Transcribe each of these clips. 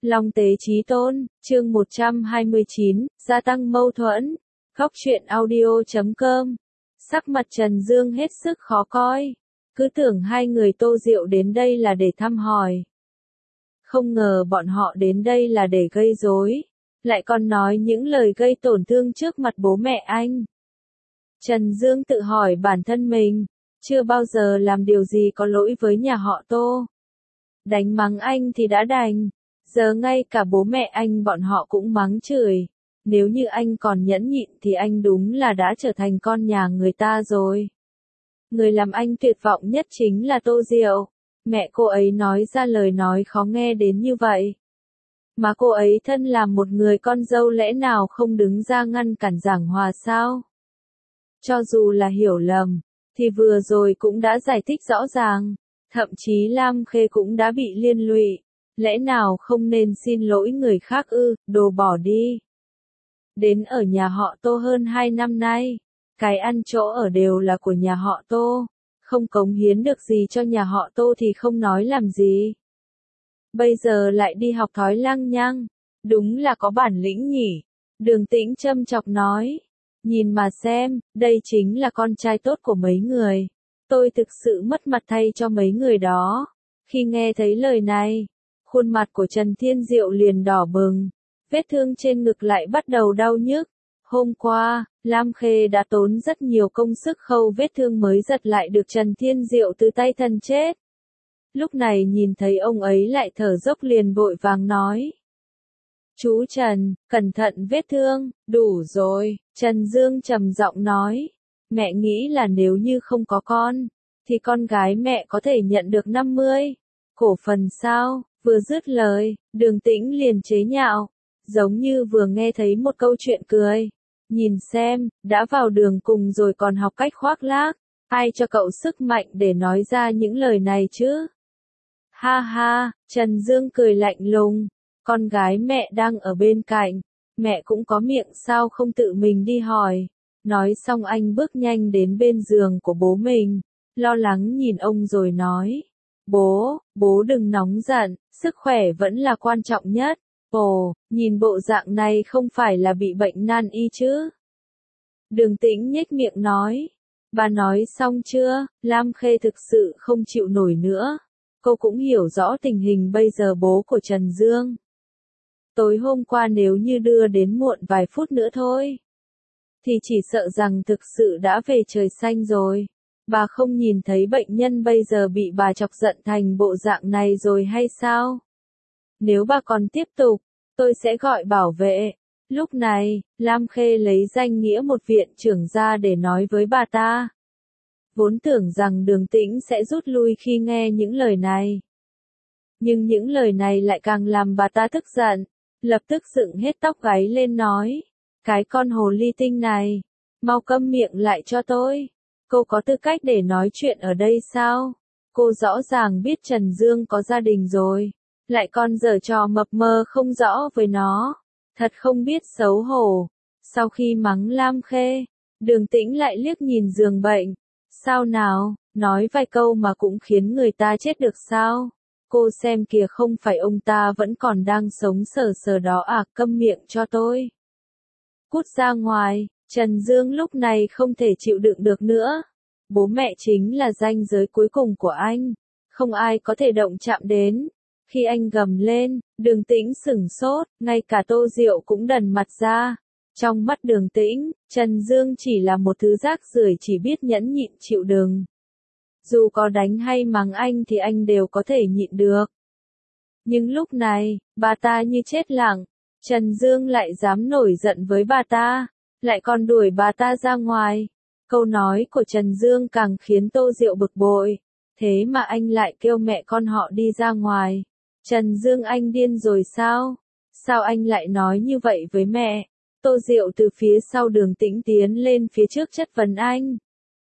Long tế chí tôn, chương 129, gia tăng mâu thuẫn. Góc truyện audio.com. Sắc mặt Trần Dương hết sức khó coi. Cứ tưởng hai người Tô Diệu đến đây là để thăm hỏi. Không ngờ bọn họ đến đây là để gây rối. Lại còn nói những lời gây tổn thương trước mặt bố mẹ anh. Trần Dương tự hỏi bản thân mình, chưa bao giờ làm điều gì có lỗi với nhà họ Tô. Đánh mắng anh thì đã đành, giờ ngay cả bố mẹ anh bọn họ cũng mắng chửi. Nếu như anh còn nhẫn nhịn thì anh đúng là đã trở thành con nhà người ta rồi. Người làm anh tuyệt vọng nhất chính là Tô Diệu. Mẹ cô ấy nói ra lời nói khó nghe đến như vậy. Mà cô ấy thân làm một người con dâu lẽ nào không đứng ra ngăn cản giảng hòa sao? Cho dù là hiểu lầm, thì vừa rồi cũng đã giải thích rõ ràng. Thậm chí Lam Khê cũng đã bị liên lụy. Lẽ nào không nên xin lỗi người khác ư, đồ bỏ đi. Đến ở nhà họ Tô hơn 2 năm nay, cái ăn chỗ ở đều là của nhà họ Tô. Không cống hiến được gì cho nhà họ Tô thì không nói làm gì. Bây giờ lại đi học thói lăng nhăng. Đúng là có bản lĩnh nhỉ. Đường Tĩnh châm chọc nói. Nhìn mà xem, đây chính là con trai tốt của mấy người. Tôi thực sự mất mặt thay cho mấy người đó. Khi nghe thấy lời này, khuôn mặt của Trần Thiên Diệu liền đỏ bừng. Vết thương trên ngực lại bắt đầu đau nhức. Hôm qua, Lam Khê đã tốn rất nhiều công sức khâu vết thương mới giật lại được Trần Thiên Diệu từ tay thân chết. Lúc này nhìn thấy ông ấy lại thở dốc liền vội vàng nói. Chú Trần, cẩn thận vết thương, đủ rồi, Trần Dương trầm giọng nói. Mẹ nghĩ là nếu như không có con, thì con gái mẹ có thể nhận được 50 cổ phần sao? Vừa dứt lời, Đường Tĩnh liền chế nhạo, giống như vừa nghe thấy một câu chuyện cười. Nhìn xem, đã vào đường cùng rồi còn học cách khoác lác, ai cho cậu sức mạnh để nói ra những lời này chứ? Ha ha, Trần Dương cười lạnh lùng, con gái mẹ đang ở bên cạnh, mẹ cũng có miệng sao không tự mình đi hỏi. Nói xong anh bước nhanh đến bên giường của bố mình, lo lắng nhìn ông rồi nói. Bố đừng nóng giận, sức khỏe vẫn là quan trọng nhất. Ồ, nhìn bộ dạng này không phải là bị bệnh nan y chứ? Đường Tĩnh nhếch miệng nói. Bà nói xong chưa? Lam Khê thực sự không chịu nổi nữa. Cô cũng hiểu rõ tình hình bây giờ bố của Trần Dương. Tối hôm qua nếu như đưa đến muộn vài phút nữa thôi, thì chỉ sợ rằng thực sự đã về trời xanh rồi. Bà không nhìn thấy bệnh nhân bây giờ bị bà chọc giận thành bộ dạng này rồi hay sao? Nếu bà còn tiếp tục, tôi sẽ gọi bảo vệ. Lúc này, Lam Khê lấy danh nghĩa một viện trưởng ra để nói với bà ta. Vốn tưởng rằng Đường Tĩnh sẽ rút lui khi nghe những lời này. Nhưng những lời này lại càng làm bà ta tức giận, lập tức dựng hết tóc gáy lên nói. Cái con hồ ly tinh này, mau câm miệng lại cho tôi. Cô có tư cách để nói chuyện ở đây sao? Cô rõ ràng biết Trần Dương có gia đình rồi, lại còn giở trò mập mờ không rõ với nó. Thật không biết xấu hổ. Sau khi mắng Lam Khê, Đường Tĩnh lại liếc nhìn giường bệnh. Sao nào, nói vài câu mà cũng khiến người ta chết được sao? Cô xem kìa, không phải ông ta vẫn còn đang sống sờ sờ đó à, câm miệng cho tôi. Cút ra ngoài. Trần Dương lúc này không thể chịu đựng được nữa. Bố mẹ chính là ranh giới cuối cùng của anh. Không ai có thể động chạm đến. Khi anh gầm lên, Đường Tĩnh sửng sốt, ngay cả Tô Diệu cũng đần mặt ra. Trong mắt Đường Tĩnh, Trần Dương chỉ là một thứ rác rưởi chỉ biết nhẫn nhịn chịu đựng. Dù có đánh hay mắng anh thì anh đều có thể nhịn được. Nhưng lúc này, bà ta như chết lặng. Trần Dương lại dám nổi giận với bà ta, lại còn đuổi bà ta ra ngoài. Câu nói của Trần Dương càng khiến Tô Diệu bực bội. Thế mà anh lại kêu mẹ con họ đi ra ngoài. Trần Dương, anh điên rồi sao? Sao anh lại nói như vậy với mẹ? Tô Diệu từ phía sau Đường Tĩnh tiến lên phía trước chất vấn anh.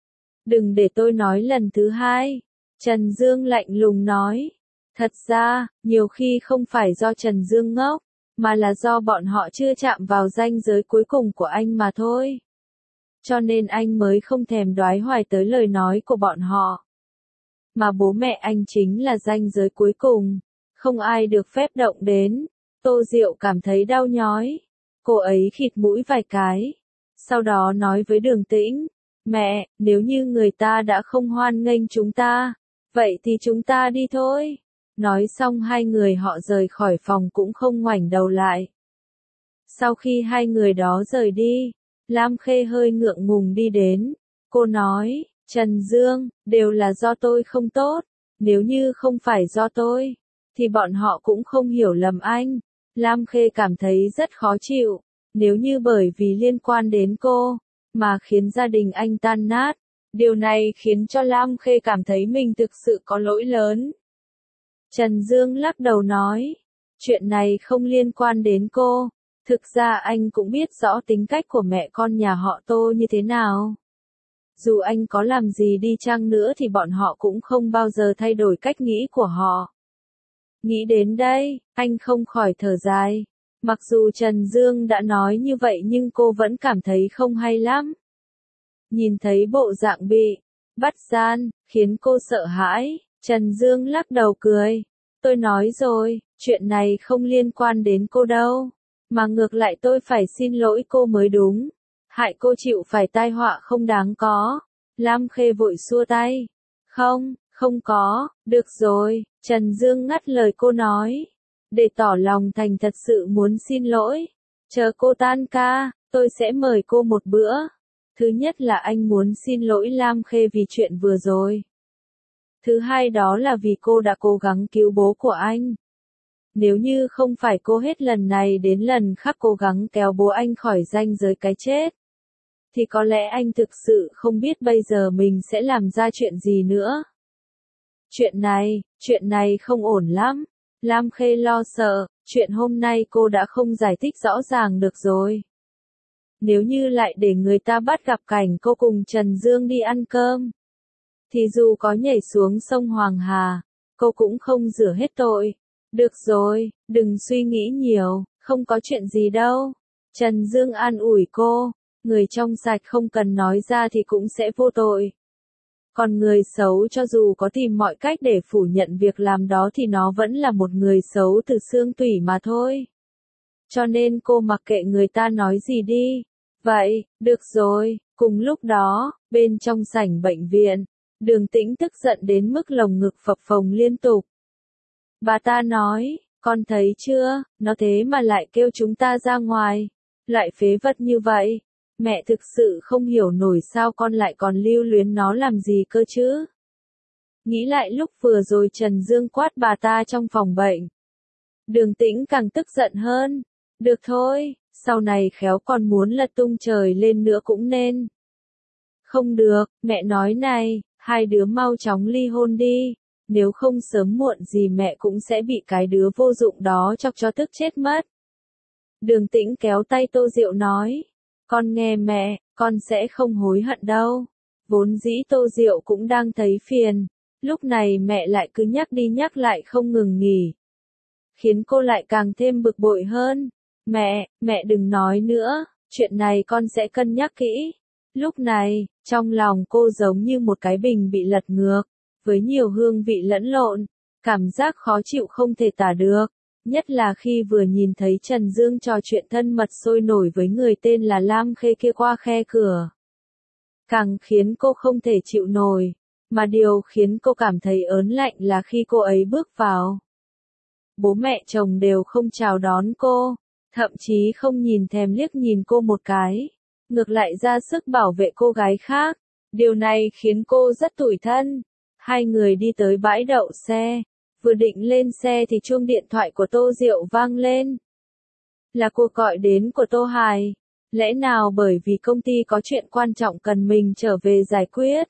Đừng để tôi nói lần thứ hai. Trần Dương lạnh lùng nói. Thật ra, nhiều khi không phải do Trần Dương ngốc, mà là do bọn họ chưa chạm vào ranh giới cuối cùng của anh mà thôi. Cho nên anh mới không thèm đoái hoài tới lời nói của bọn họ. Mà bố mẹ anh chính là ranh giới cuối cùng, không ai được phép động đến. Tô Diệu cảm thấy đau nhói. Cô ấy khịt mũi vài cái. Sau đó nói với Đường Tĩnh, mẹ, nếu như người ta đã không hoan nghênh chúng ta, vậy thì chúng ta đi thôi. Nói xong hai người họ rời khỏi phòng cũng không ngoảnh đầu lại. Sau khi hai người đó rời đi, Lam Khê hơi ngượng ngùng đi đến. Cô nói, Trần Dương, đều là do tôi không tốt. Nếu như không phải do tôi, thì bọn họ cũng không hiểu lầm anh. Lam Khê cảm thấy rất khó chịu. Nếu như bởi vì liên quan đến cô, mà khiến gia đình anh tan nát, điều này khiến cho Lam Khê cảm thấy mình thực sự có lỗi lớn. Trần Dương lắc đầu nói, chuyện này không liên quan đến cô. Thực ra anh cũng biết rõ tính cách của mẹ con nhà họ Tô như thế nào. Dù anh có làm gì đi chăng nữa thì bọn họ cũng không bao giờ thay đổi cách nghĩ của họ. Nghĩ đến đây, anh không khỏi thở dài. Mặc dù Trần Dương đã nói như vậy nhưng cô vẫn cảm thấy không hay lắm. Nhìn thấy bộ dạng bị bắt gian, khiến cô sợ hãi, Trần Dương lắc đầu cười. Tôi nói rồi, chuyện này không liên quan đến cô đâu. Mà ngược lại tôi phải xin lỗi cô mới đúng. Hại cô chịu phải tai họa không đáng có. Lam Khê vội xua tay. Không có, được rồi, Trần Dương ngắt lời cô nói. Để tỏ lòng thành thật sự muốn xin lỗi. Chờ cô tan ca, tôi sẽ mời cô một bữa. Thứ nhất là anh muốn xin lỗi Lam Khê vì chuyện vừa rồi. Thứ hai đó là vì cô đã cố gắng cứu bố của anh. Nếu như không phải cô hết lần này đến lần khác cố gắng kéo bố anh khỏi ranh giới cái chết, thì có lẽ anh thực sự không biết bây giờ mình sẽ làm ra chuyện gì nữa. Chuyện này không ổn lắm. Lam Khê lo sợ, chuyện hôm nay cô đã không giải thích rõ ràng được rồi. Nếu như lại để người ta bắt gặp cảnh cô cùng Trần Dương đi ăn cơm, thì dù có nhảy xuống sông Hoàng Hà, cô cũng không rửa hết tội. Được rồi, đừng suy nghĩ nhiều, không có chuyện gì đâu. Trần Dương an ủi cô, người trong sạch không cần nói ra thì cũng sẽ vô tội. Còn người xấu cho dù có tìm mọi cách để phủ nhận việc làm đó thì nó vẫn là một người xấu từ xương tủy mà thôi. Cho nên cô mặc kệ người ta nói gì đi. Vậy, được rồi, cùng lúc đó, bên trong sảnh bệnh viện, Đường Tĩnh tức giận đến mức lồng ngực phập phồng liên tục. Bà ta nói, con thấy chưa, nó thế mà lại kêu chúng ta ra ngoài. Loại phế vật như vậy. Mẹ thực sự không hiểu nổi sao con lại còn lưu luyến nó làm gì cơ chứ. Nghĩ lại lúc vừa rồi Trần Dương quát bà ta trong phòng bệnh. Đường Tĩnh càng tức giận hơn. Được thôi, sau này khéo còn muốn lật tung trời lên nữa cũng nên. Không được, mẹ nói này, hai đứa mau chóng ly hôn đi. Nếu không sớm muộn gì mẹ cũng sẽ bị cái đứa vô dụng đó chọc cho tức chết mất. Đường Tĩnh kéo tay Tô Diệu nói. Con nghe mẹ, con sẽ không hối hận đâu. Vốn dĩ Tô Diệu cũng đang thấy phiền. Lúc này mẹ lại cứ nhắc đi nhắc lại không ngừng nghỉ. Khiến cô lại càng thêm bực bội hơn. Mẹ đừng nói nữa, chuyện này con sẽ cân nhắc kỹ. Lúc này, trong lòng cô giống như một cái bình bị lật ngược, với nhiều hương vị lẫn lộn, cảm giác khó chịu không thể tả được. Nhất là khi vừa nhìn thấy Trần Dương trò chuyện thân mật sôi nổi với người tên là Lam Khê kia qua khe cửa. Càng khiến cô không thể chịu nổi, mà điều khiến cô cảm thấy ớn lạnh là khi cô ấy bước vào. Bố mẹ chồng đều không chào đón cô, thậm chí không nhìn thèm liếc nhìn cô một cái, ngược lại ra sức bảo vệ cô gái khác. Điều này khiến cô rất tủi thân. Hai người đi tới bãi đậu xe. Vừa định lên xe thì chuông điện thoại của Tô Diệu vang lên. Là cuộc gọi đến của Tô Hải. Lẽ nào bởi vì công ty có chuyện quan trọng cần mình trở về giải quyết?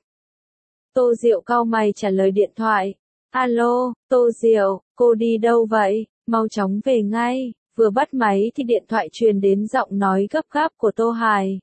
Tô Diệu cau mày trả lời điện thoại. Alo, Tô Diệu, cô đi đâu vậy? Mau chóng về ngay. Vừa bắt máy thì điện thoại truyền đến giọng nói gấp gáp của Tô Hải.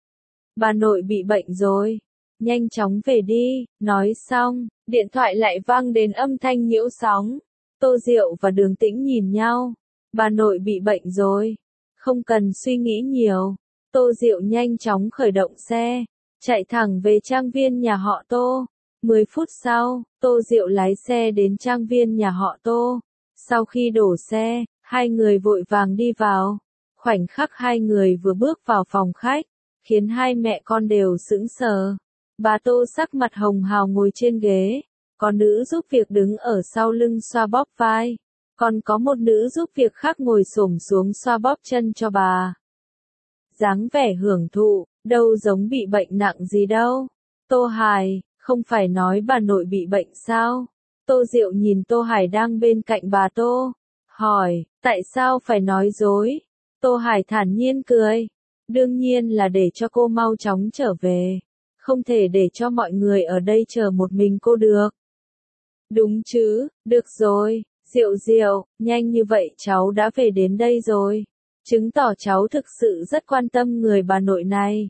Bà nội bị bệnh rồi. Nhanh chóng về đi. Nói xong, điện thoại lại vang đến âm thanh nhiễu sóng. Tô Diệu và Đường Tĩnh nhìn nhau. Bà nội bị bệnh rồi. Không cần suy nghĩ nhiều. Tô Diệu nhanh chóng khởi động xe, chạy thẳng về trang viên nhà họ Tô. 10 phút sau, Tô Diệu lái xe đến trang viên nhà họ Tô. Sau khi đổ xe, Hai người vội vàng đi vào. Khoảnh khắc hai người vừa bước vào phòng khách, khiến hai mẹ con đều sững sờ. Bà Tô sắc mặt hồng hào ngồi trên ghế, có nữ giúp việc đứng ở sau lưng xoa bóp vai, còn có một nữ giúp việc khác ngồi xổm xuống xoa bóp chân cho bà. Dáng vẻ hưởng thụ, đâu giống bị bệnh nặng gì đâu. Tô Hải, không phải nói bà nội bị bệnh sao? Tô Diệu nhìn Tô Hải đang bên cạnh bà Tô, hỏi, tại sao phải nói dối? Tô Hải thản nhiên cười, đương nhiên là để cho cô mau chóng trở về, không thể để cho mọi người ở đây chờ một mình cô được. Đúng chứ, được rồi, Diệu Diệu, nhanh như vậy cháu đã về đến đây rồi, chứng tỏ cháu thực sự rất quan tâm người bà nội này.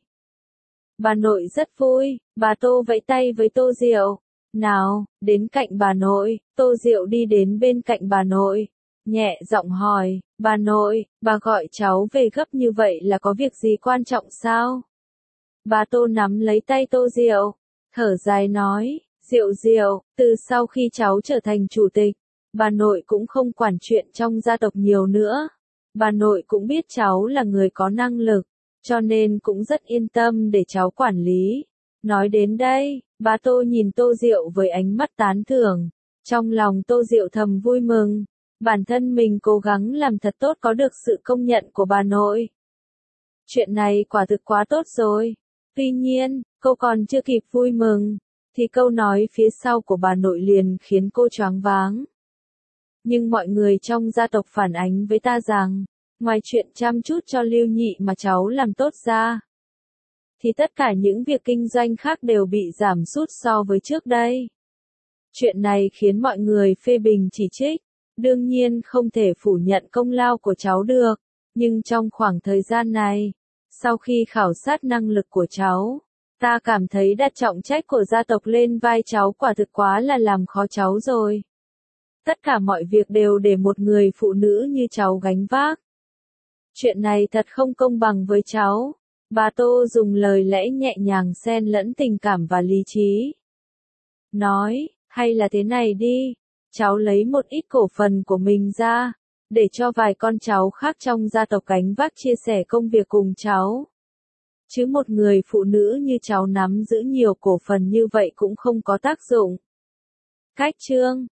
Bà nội rất vui, bà Tô vẫy tay với Tô Diệu. Nào, đến cạnh bà nội. Tô Diệu đi đến bên cạnh bà nội, nhẹ giọng hỏi, bà nội, bà gọi cháu về gấp như vậy là có việc gì quan trọng sao? Bà Tô nắm lấy tay Tô Diệu, thở dài nói, Diệu Diệu, từ sau khi cháu trở thành chủ tịch, bà nội cũng không quản chuyện trong gia tộc nhiều nữa. Bà nội cũng biết cháu là người có năng lực, cho nên cũng rất yên tâm để cháu quản lý. Nói đến đây, bà Tô nhìn Tô Diệu với ánh mắt tán thưởng. Trong lòng Tô Diệu thầm vui mừng. Bản thân mình cố gắng làm thật tốt có được sự công nhận của bà nội. Chuyện này quả thực quá tốt rồi. Tuy nhiên, cô còn chưa kịp vui mừng, thì câu nói phía sau của bà nội liền khiến cô choáng váng. Nhưng mọi người trong gia tộc phản ánh với ta rằng, ngoài chuyện chăm chút cho Lưu Nhị mà cháu làm tốt ra, thì tất cả những việc kinh doanh khác đều bị giảm sút so với trước đây. Chuyện này khiến mọi người phê bình chỉ trích, đương nhiên không thể phủ nhận công lao của cháu được, nhưng trong khoảng thời gian này, sau khi khảo sát năng lực của cháu, ta cảm thấy đặt trọng trách của gia tộc lên vai cháu quả thực quá là làm khó cháu rồi. Tất cả mọi việc đều để một người phụ nữ như cháu gánh vác. Chuyện này thật không công bằng với cháu. Bà Tô dùng lời lẽ nhẹ nhàng xen lẫn tình cảm và lý trí. Nói, hay là thế này đi, cháu lấy một ít cổ phần của mình ra, để cho vài con cháu khác trong gia tộc gánh vác chia sẻ công việc cùng cháu. Chứ một người phụ nữ như cháu nắm giữ nhiều cổ phần như vậy cũng không có tác dụng. Cách chương